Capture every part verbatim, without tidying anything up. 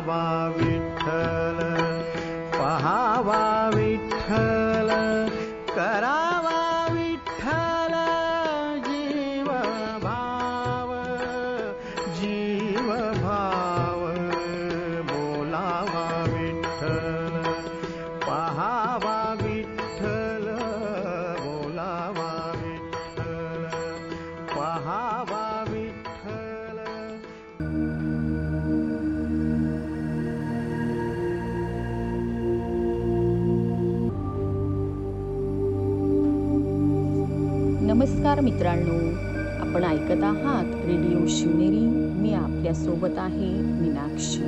पहावा विठ्ठल, पहावा विठ्ठल, करावा विठ्ठल जीव भाव, जीव भाव, बोलावा विठ्ठल, पहावा विठ्ठल, बोलावा विठ्ठल, पहावा विठ्ठल. नमस्कार मित्रांनो, आपण ऐकत आहात रेडिओ शिवनेरी. मी आपल्या सोबत आहे मीनाक्षी.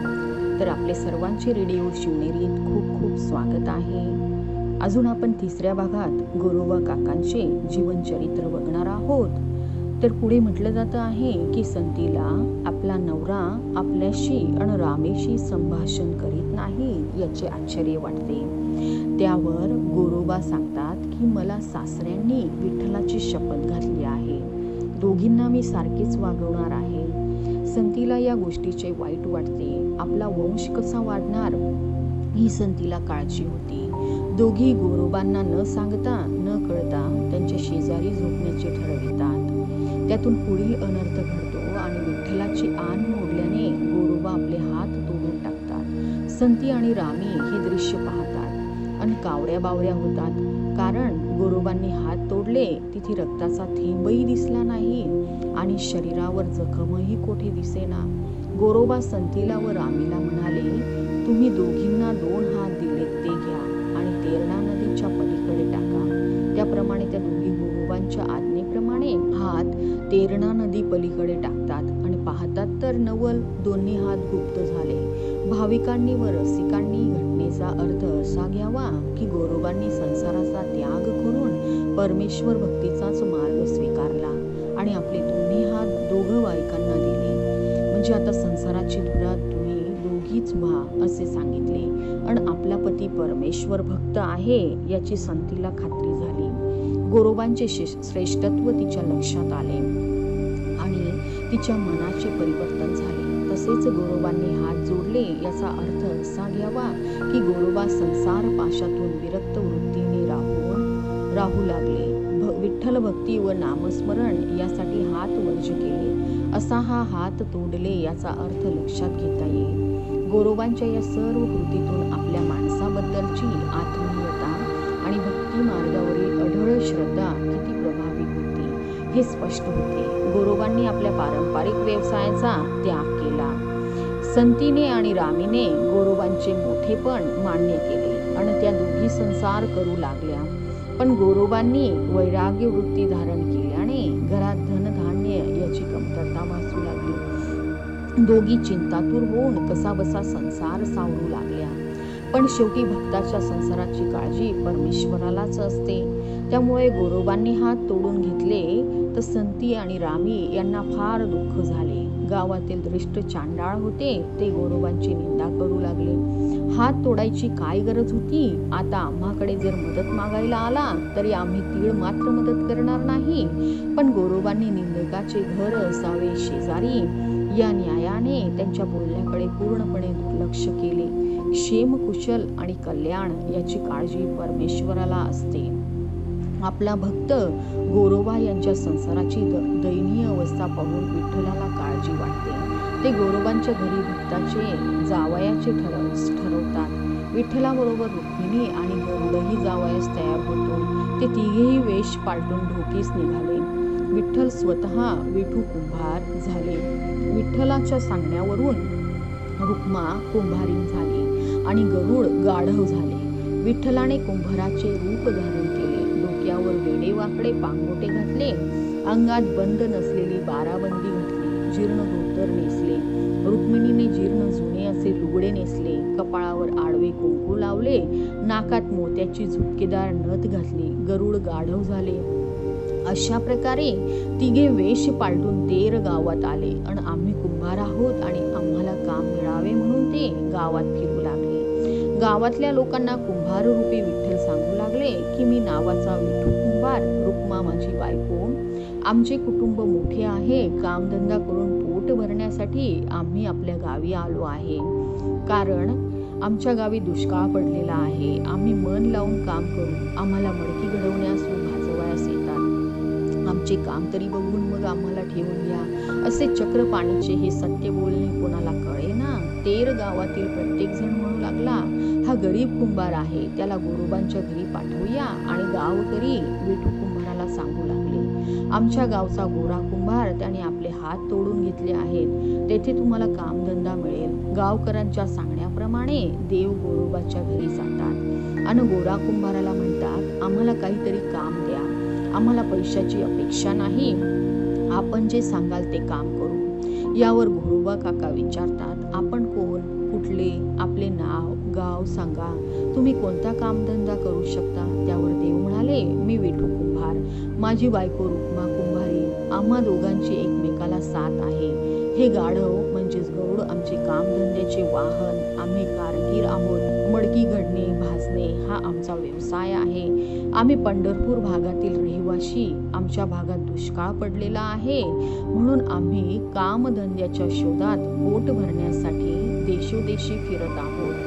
तर आपले सर्वांचे रेडिओ शिवनेरीत खूप खूप स्वागत आहे. अजून आपण तिसऱ्या भागात गोरोबा काकांचे जीवनचरित्र बघणार आहोत. तर पुढे म्हटलं जातं आहे की संतीला आपला नवरा आपल्याशी आणि रामेशी संभाषण करीत नाही याचे आश्चर्य वाटते. त्यावर गोरोबा सांगतात की मला सासऱ्यांनी विठ्ठलाची शपथ घातली आहे, दोघींना मी सारखेच वागवणार आहे. संतीला या गोष्टीचे वाईट वाटते. आपला वंश कसा वाढणार ही संतीला काळजी होती. दोघी गोरोबांना न सांगता न कळता त्यांच्या शेजारी झोपण्याचे ठरवितात. त्यातून पुढील अनर्थ घडतो आणि विठ्ठलाची आन मोडल्याने गोरोबा आपले हात तोडून टाकतात. संती आणि रामी हे दृश्य पाहतात आणि कावड्या बावड्या होतात. कारण गोरोबांनी हात तोडले, तिथे रक्ताचा थेंबही दिसला नाही आणि शरीरावर जखमही कोठे दिसेना. गोरोबा संतीला व रामीला म्हणाले, तुम्ही दोघींना दोन हात दिलेत ते घ्या आणि तेरणा नदीच्या पलीकडे टाका. त्याप्रमाणे त्या दोघी गोरोबांच्या आज्ञेप्रमाणे हात तेरणा नदी पलीकडे टाकतात आणि पाहतात तर नवल दोन्ही हात गुप्त झाले. भाविकांनी व रसिकांनी घटनेचा अर्थ असा घ्यावा की गोरोबांनी संसाराचा त्याग करून परमेश्वर भक्तीचाच मार्ग स्वीकारला आणि आपले दोन्ही हात दोघं बायकांना दिले. म्हणजे आता संसाराची धुरा तुम्ही दोघीच व्हा असे सांगितले आणि आपला पती परमेश्वर भक्त आहे याची संतीला खात्री झाली. गोरोबांचे श्रेष्ठत्व तिच्या लक्षात आले आणि तिच्या मनाचे परिवर्तन झाले. तसेच गोरोबांनी हात जोडले याचा अर्थ असा घ्यावा की गोरोबा संसार पाशातून विरक्त वृत्तीने राहून राहू लागले. विठ्ठल भक्ती व नामस्मरण यासाठी हात वर्ज केले. असा हा हात तोडले याचा अर्थ लक्षात घेता येईल. गोरोबांच्या या सर्व कृतीतून आपल्या माणसाबद्दलची आत्मीयता आणि भक्ती मार्गावरील अढळ श्रद्धा किती प्रभावी होती हे स्पष्ट होते. गोरोबांनी आपल्या पारंपरिक व्यवसायाचा त्याग केला. संतीने आणि रामीने गोरोबांचे मोठेपण मान्य केले आणि त्या दोघी संसार करू लागल्या. पण गोरोबांनी वैराग्य वृत्ती धारण केल्याने घरात धनधान्य याची कमतरता भासू लागली. दोघी चिंतातूर होऊन कसाबसा संसार सावरू लागल्या. पण शेवटी भक्ताच्या संसाराची काळजी परमेश्वरालाच असते. त्यामुळे गोरोबांनी हात तोडून घेतले तर संती आणि रामी यांना फार दुःख झाले. गावातील दृष्ट चांडाळ होते ते गोरोबांची निंदा करू लागले. हात तोडायची काय गरज होती? आता आम्हाकडे जर मदत मागायला आला तरी आम्ही तीळ मात्र मदत करणार नाही. पण गोरोबांनी निंदकाचे घर असावे शेजारी या न्यायाने त्यांच्या बोलण्याकडे पूर्णपणे दुर्लक्ष केले. क्षेम कुशल आणि कल्याण याची काळजी परमेश्वराला असते. आपला भक्त गोरोबा यांच्या संसाराची दयनीय अवस्था पाहून विठ्ठलाला काळजी वाटते. ते गोरोबांच्या घरी भक्ताचे जावयाचे ठरव ठरवतात. विठ्ठलाबरोबर रुक्मिणी आणि गरुडही जावयास तयार होतो. ते तिघेही वेश पालटून ढोकीस निघाले. विठ्ठल स्वतः विठू कुंभार झाले. विठ्ठलाच्या सांगण्यावरून रुक्मा कुंभारीण झाली आणि गरुड गाढव झाले. विठ्ठलाने कुंभाराचे रूप धारण केले. डोक्यावर वेडेवाकडे पांगोटे घातले. अंगात बंद नसलेली बाराबंदी घातली. जीर्ण धोतर नेसले. रुक्मिणीने जीर्ण जुने असे लुगडे नेसले. कपाळावर आडवे कुंकू लावले. नाकात मोत्याची झुपकेदार नथ घातली. गरुड गाढव झाले. अशा प्रकारे तिघे वेश पालटून तेर गावात आले आणि आम्ही कुंभार आहोत आणि आम्हाला काम मिळावे म्हणून ते गावात फिरू लागले. गावातल्या लोकांना कुंभार रूपी विठ्ठल सांगू लागले की मी नावाचा विठू कुंभार, रुक्मा माझी बायको. आमचे कुटुंब मोठे आहे. कामधंदा करून पोट पोट भरण्यासाठी आम्ही आपल्या गावी आलो आहे, कारण आमच्या गावी दुष्काळ पडलेला आहे. आम्ही मन लावून काम करू, आम्हाला मडकी घडवण्यास व भाजवयास येतात. आमचे काम तरी बघून मग आम्हाला ठेवून घ्या. असे चक्र पाणीचे हे सत्य बोलणे कोणाला कळे ना. तेर गावातील प्रत्येक जण म्हणू लागला, हा गरीब कुंभार आहे, त्याला गोरोबांच्या घरी पाठवूया. आणि गावकरी विठू कुंभाराला सांगू लागले, आमच्या गावचा गोरा कुंभार त्याने आपले हात तोडून घेतले आहेत, तेथे तुम्हाला कामधंदा मिळेल. गावकऱ्यांच्या सांगण्याप्रमाणे देव गोरोबाच्या घरी जातात आणि गोरा कुंभाराला म्हणतात, आम्हाला काहीतरी काम द्या, आम्हाला पैशाची अपेक्षा नाही, आपण जे सांगाल ते काम करू. यावर गोरोबा काका विचारतात, आपण कोण, कुठले, आपले नाव गाव सांगा, तुम्ही कोणता कामधंदा करू शकता. त्यावर देव म्हणाले, मी विठू कुंभार, माझी बायको रुक्मा कुंभारी, आम्हा दोघांची एकमेकाला साथ आहे. हे गाढव म्हणजेच गरुड आमचे कामधंद्याचे वाहन, आम्ही कारगीर आहोत. मडकी घडणे भाजणे हा आमचा व्यवसाय आहे. आम्ही पंढरपूर भागातील रहिवाशी, आमच्या भागात दुष्काळ पडलेला आहे, म्हणून आम्ही कामधंद्याच्या शोधात पोट भरण्यासाठी देशोदेशी फिरत आहोत.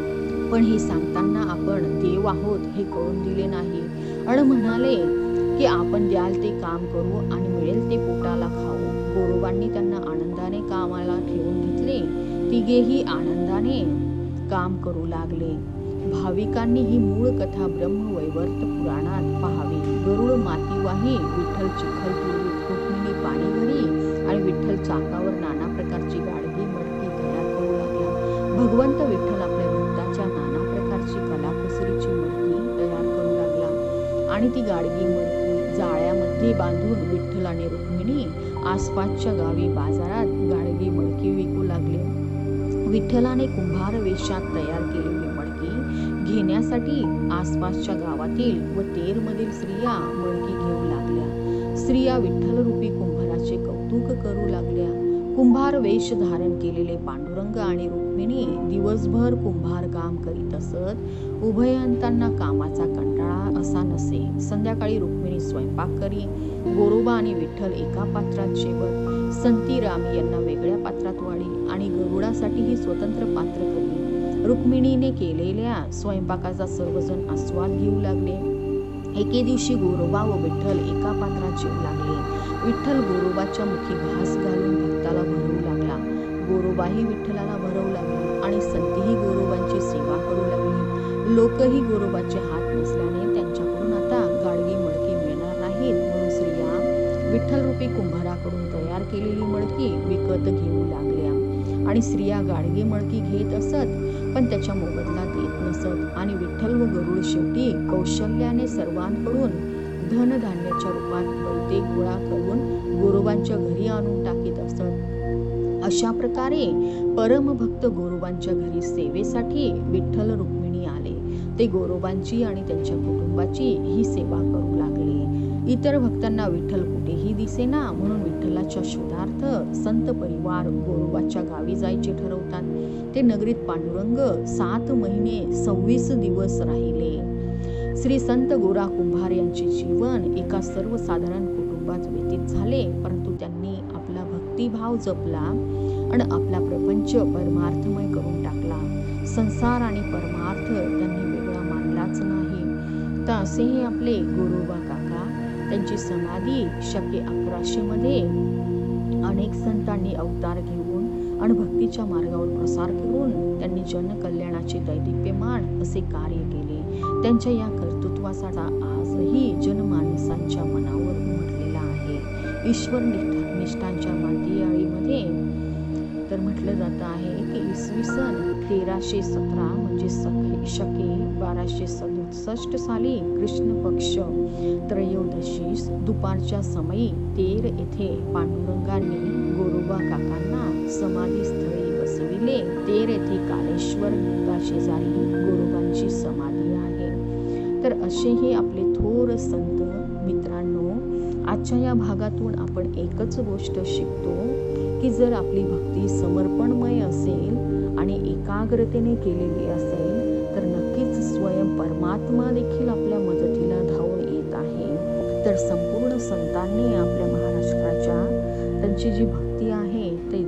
पण हे सांगताना आपण देव आहोत हे कळून दिले नाही आणि म्हणाले की आपण द्याल ते काम करू आणि मिळेल ते पोटाला खाऊ. गोरोबांनी त्यांना आनंदाने कामाला ठेवून घेतले. तिघेही आनंदाने काम करू लागले. भाविकांनी ही मूळ कथा ब्रह्मवैवर्त पुराणात पाहावी. गरुड मातीवाही, विठ्ठल चिखल तुळीत, रुक्मिणी पाणी घरी आणि विठ्ठल चाकावर नाना प्रकारची गाडगी मडकी तयार करू लागला. भगवंत विठ्ठल आपल्या भक्ताच्या नाना प्रकारची कलाकुसरीची मडकी तयार करू लागला आणि ती गाडगी मडकी जाळ्यामध्ये बांधून विठ्ठल आणि रुक्मिणी आसपासच्या गावी बाजारात गाडगी मडकी विकू लागले. विठ्ठलाने कुंभार वेशात तयार केलेली मडकी घेण्यासाठी आसपासच्या गावातील व तेरमधील स्त्रिया मडकी घेऊ लागल्या. स्त्रिया विठ्ठल रूपी कुंभाराचे कौतुक करू लागल्या. कुंभार वेश धारण केलेले पांडुरंग आणि रुक्मिणी दिवसभर कुंभार काम करीत असत. उभयंतांना कामाचा कंटाळा असा नसे. संध्याकाळी रुक्मिणी स्वयंपाक करी. गोरोबा आणि विठ्ठल एका पात्रात जेवत. संती रामी यांना वेगळ्या पात्रात वाढी आणि गरुडासाठीही स्वतंत्र पात्र करी. रुक्मिणीने केलेल्या स्वयंपाकाचा सर्वजण आस्वाद घेऊ लागले. एके दिवशी गोरोबा व विठ्ठल एका पात्रात जेवू लागले. विठ्ठल गोरोबाच्या मुखी घास घालून भक्ताला भरवू लागला. गोरोबाही विठ्ठलाला भरवू लागला आणि संतीही गोरोबांची सेवा करू लागली. लोकही गोरोबाचे हात नसल्याने त्यांच्याकडून आता गाडगी मडकी मिळणार नाहीत, म्हणून स्त्रिया विठ्ठल रूपी कुंभाराकडून तयार केलेली मडकी विकत घेऊ लागल्या. आणि स्त्रिया गाडगी मडकी घेत असत, पण त्याच्या मोबदला देत नसत. आणि विठ्ठल व गरुड शेवटी कौशल्याने सर्वांकडून धनधान्याच्या रूपात पैसे गोळा करून गोरोबांच्या घरी आणून टाकीत असत. अशा प्रकारे परमभक्त गोरोबांच्या घरी सेवेसाठी विठ्ठल रुक्मिणी आले. ते गोरोबांची आणि त्यांच्या कुटुंबाची ही सेवा करू लागले. इतर भक्तांना विठ्ठल कुठेही दिसेना, म्हणून विठ्ठलाच्या शोधार्थ संत परिवार गोरोबाच्या गावी जायचे ठरवतात. ते नगरीत पांडुरंग सात महिने सव्वीस दिवस राहिले. श्री संत गोरा कुंभार यांचे जीवन एका सर्वसाधारण कुटुंबात व्यतीत झाले, परंतु त्यांनी आपला भक्तिभाव जपला आणि आपला प्रपंच परमार्थमय करून टाकला. संसार आणि परमार्थ त्यांनी वेगळा मानलाच नाही. तर असे हे आपले गोरोबा काका. त्यांची समाधी शके अकराशे मध्ये अनेक संतांनी अवतार घेऊन आणि भक्तीच्या मार्गावर प्रसार करून त्यांनी जनकल्याणाचे दैदिप्यमान असे कार्य केले. त्यांच्या या कर्तृत्वाचा आजही जनमानसांच्या मनावर उमटलेला आहे. ईश्वर निष्ठांच्या मातीयाळीमध्ये तर म्हटलं जात आहे की इसवी सन तेराशे सतरा म्हणजे शके बाराशे सदुसष्ट साली कृष्ण पक्ष त्रयोदशीस दुपारच्या समयी तेर येथे पांडुरंगांनी गोरोबा काकांना समाधीस्थळी बसविले. तेर येथे कालेश्वर शेजारी गोरोबांची समाधी आहे. तर असे हे आपले थोर संत. मित्रांनो, आजच्या या भागातून आपण एकच गोष्ट शिकतो की जर आपली भक्ती समर्पणमय असेल आणि एकाग्रतेने केलेली असेल तर नक्कीच स्वयं परमात्मा देखील आपल्या मदतीला धावून येत आहे. तर संपूर्ण संतांनी आपल्या महाराष्ट्राच्या त्यांची जी भक्ती आहे ते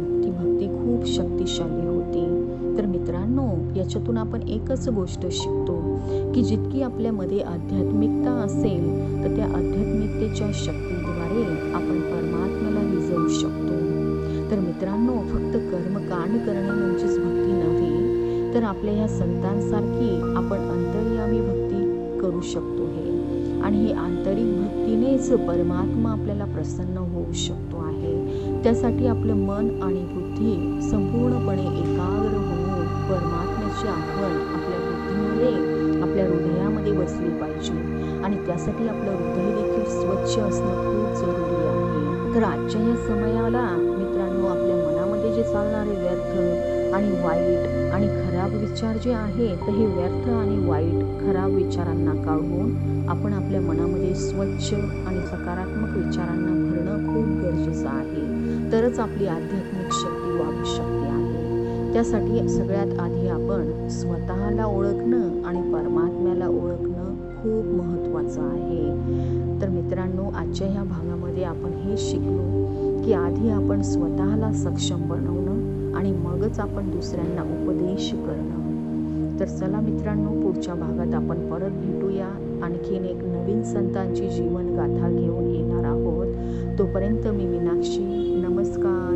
प्रभावशाली होते. तर मित्रांनो, याच्यातून आपण एकच गोष्ट शिकतो की जितकी आपल्यामध्ये आध्यात्मिकता असेल तर त्या आध्यात्मिकतेच्या शक्तीद्वारे आपण परमात्म्याला रिझवू शकतो. तर मित्रांनो, फक्त कर्मकांड करणे म्हणजेच भक्ती नव्हे, तर आपल्या ह्या संतांसारखी आपण अंतर्यामी भक्ती करू शकतो हे. आणि ही आंतरिक भक्तीनेच परमात्मा आपल्याला प्रसन्न होऊ शकतो आहे. त्यासाठी आपलं मन आणि बुद्धी संपूर्णपणे एकाग्र होऊन परमात्म्याची आठवण आपल्या बुद्धीमध्ये, आपल्या हृदयामध्ये बसली पाहिजे. आणि त्यासाठी आपलं हृदय देखील स्वच्छ असणं खूप जरुरी आहे. तर आजच्या या समयाला मित्रांनो, आपल्या मनामध्ये जे चालणारे व्यर्थ आणि वाईट आणि खराब विचार जे आहेत, तर हे व्यर्थ आणि वाईट खराब विचारांना काढून आपण आपल्या मनामध्ये स्वच्छ आणि सकारात्मक विचारांना भरणं खूप गरजेचं आहे. तरच आपली आध्यात्मिक शक्ती वाढू शकते आहे. त्यासाठी सगळ्यात आधी आपण स्वतःला ओळखणं आणि परमात्म्याला ओळखणं खूप महत्त्वाचं आहे. तर मित्रांनो, आजच्या ह्या भागामध्ये आपण हे शिकलो की आधी आपण स्वतःला सक्षम बनवणं आणि मगच आपण दुसऱ्यांना उपदेश करणं. तर चला मित्रांनो, पुढच्या भागात आपण परत भेटूया. आणखीन एक नवीन संतांची जीवन गाथा घेऊन येणार आहोत. तोपर्यंत मी मीनाक्षी, नमस्कार.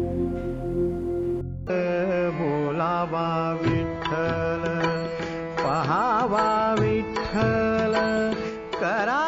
बोलावा विठ्ठल, पहावा विठ्ठल, करा